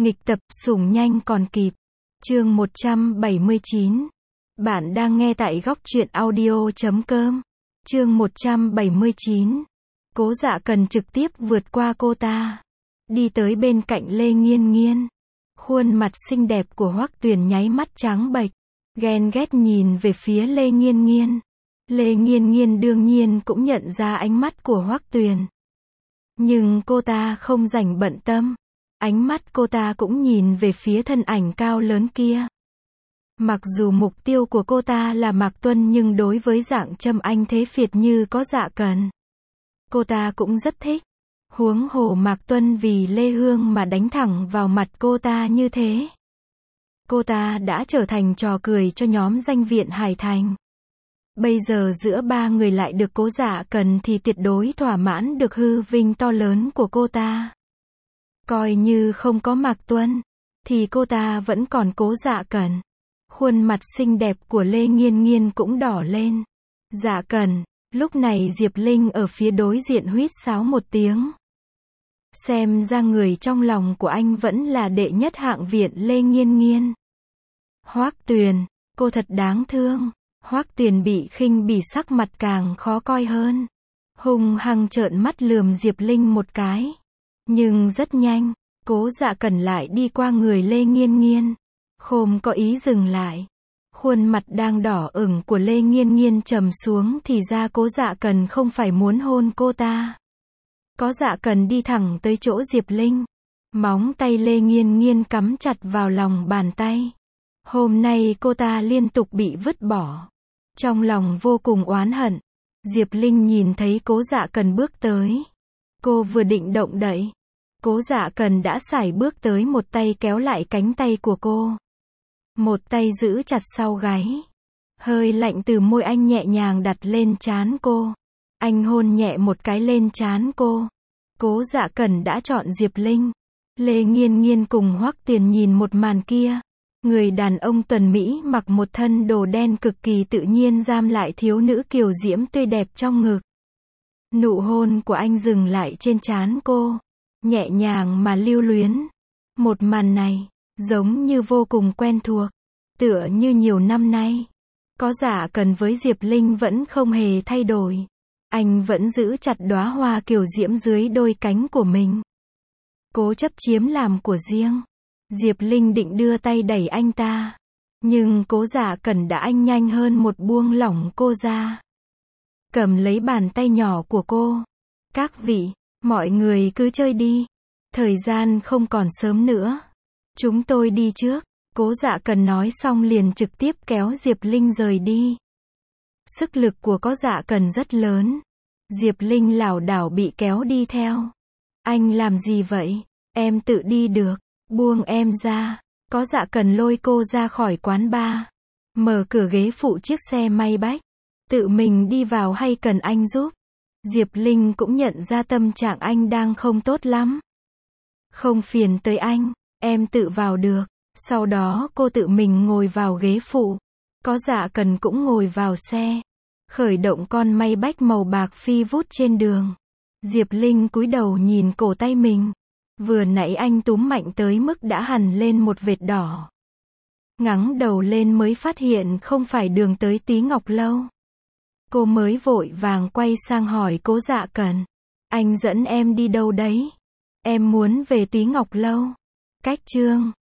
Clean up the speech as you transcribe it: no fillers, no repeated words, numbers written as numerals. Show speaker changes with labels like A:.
A: Nghịch tập, sủng nhanh còn kịp. Chương 179. Bạn đang nghe tại góc truyện audio.com. Chương 179. Cố Dạ Cần trực tiếp vượt qua cô ta, đi tới bên cạnh Lê Nghiên Nghiên. Khuôn mặt xinh đẹp của Hoắc Tuyền nháy mắt trắng bệch, ghen ghét nhìn về phía Lê Nghiên Nghiên. Lê Nghiên Nghiên đương nhiên cũng nhận ra ánh mắt của Hoắc Tuyền, nhưng cô ta không rảnh bận tâm. Ánh mắt cô ta cũng nhìn về phía thân ảnh cao lớn kia. Mặc dù mục tiêu của cô ta là Mạc Tuân, nhưng đối với dạng châm anh thế phiệt như có Dạ Cần, cô ta cũng rất thích. Huống hồ Mạc Tuân vì Lê Hương mà đánh thẳng vào mặt cô ta như thế. Cô ta đã trở thành trò cười cho nhóm danh viện Hải Thành. Bây giờ giữa ba người lại được Cố Dạ Cần thì tuyệt đối thỏa mãn được hư vinh to lớn của cô ta. Coi như không có Mạc Tuân, thì cô ta vẫn còn Cố Dạ Cần. Khuôn mặt xinh đẹp của Lê Nghiên Nghiên cũng đỏ lên. Dạ Cần, lúc này Diệp Linh ở phía đối diện huýt sáo một tiếng. Xem ra người trong lòng của anh vẫn là đệ nhất hạng viện Lê Nghiên Nghiên. Hoắc Tuyền, cô thật đáng thương. Hoắc Tuyền bị khinh bỉ, sắc mặt càng khó coi hơn. Hung hăng trợn mắt lườm Diệp Linh một cái. Nhưng rất nhanh, Cố Dạ Cần lại đi qua người Lê Nghiên Nghiên, không có ý dừng lại. Khuôn mặt đang đỏ ửng của Lê Nghiên Nghiên trầm xuống, thì ra Cố Dạ Cần không phải muốn hôn cô ta. Cố Dạ Cần đi thẳng tới chỗ Diệp Linh. Móng tay Lê Nghiên Nghiên cắm chặt vào lòng bàn tay. Hôm nay cô ta liên tục bị vứt bỏ. Trong lòng vô cùng oán hận. Diệp Linh nhìn thấy Cố Dạ Cần bước tới. Cô vừa định động đậy, Cố Dạ Cần đã sải bước tới, một tay kéo lại cánh tay của cô, một tay giữ chặt sau gáy. Hơi lạnh từ môi anh nhẹ nhàng đặt lên trán cô. Anh hôn nhẹ một cái lên trán cô. Cố Dạ Cần đã chọn Diệp Linh. Lê Nghiên Nghiên cùng Hoắc Tuyền nhìn một màn kia. Người đàn ông tuần Mỹ mặc một thân đồ đen cực kỳ tự nhiên giam lại thiếu nữ kiều diễm tươi đẹp trong ngực. Nụ hôn của anh dừng lại trên trán cô, nhẹ nhàng mà lưu luyến. Một màn này, giống như vô cùng quen thuộc, tựa như nhiều năm nay. Cố Dạ Cần với Diệp Linh vẫn không hề thay đổi. Anh vẫn giữ chặt đóa hoa kiều diễm dưới đôi cánh của mình, cố chấp chiếm làm của riêng. Diệp Linh định đưa tay đẩy anh ta, nhưng Cố Dạ Cần đã anh nhanh hơn một buông lỏng cô ra, cầm lấy bàn tay nhỏ của cô. Các vị, mọi người cứ chơi đi. Thời gian không còn sớm nữa. Chúng tôi đi trước. Cố Dạ Cần nói xong liền trực tiếp kéo Diệp Linh rời đi. Sức lực của Cố Dạ Cần rất lớn. Diệp Linh lảo đảo bị kéo đi theo. Anh làm gì vậy? Em tự đi được. Buông em ra. Cố Dạ Cần lôi cô ra khỏi quán bar. Mở cửa ghế phụ chiếc xe may bách. Tự mình đi vào hay cần anh giúp? Diệp Linh cũng nhận ra tâm trạng anh đang không tốt lắm. Không phiền tới anh, em tự vào được. Sau đó cô tự mình ngồi vào ghế phụ. Cố Dạ Cần cũng ngồi vào xe, khởi động con may bách màu bạc phi vút trên đường. Diệp Linh cúi đầu nhìn cổ tay mình. Vừa nãy anh túm mạnh tới mức đã hằn lên một vệt đỏ. Ngẩng đầu lên mới phát hiện không phải đường tới Tí Ngọc Lâu. Cô mới vội vàng quay sang hỏi Cố Dạ Cần. Anh dẫn em đi đâu đấy? Em muốn về Tí Ngọc Lâu. Cách Chương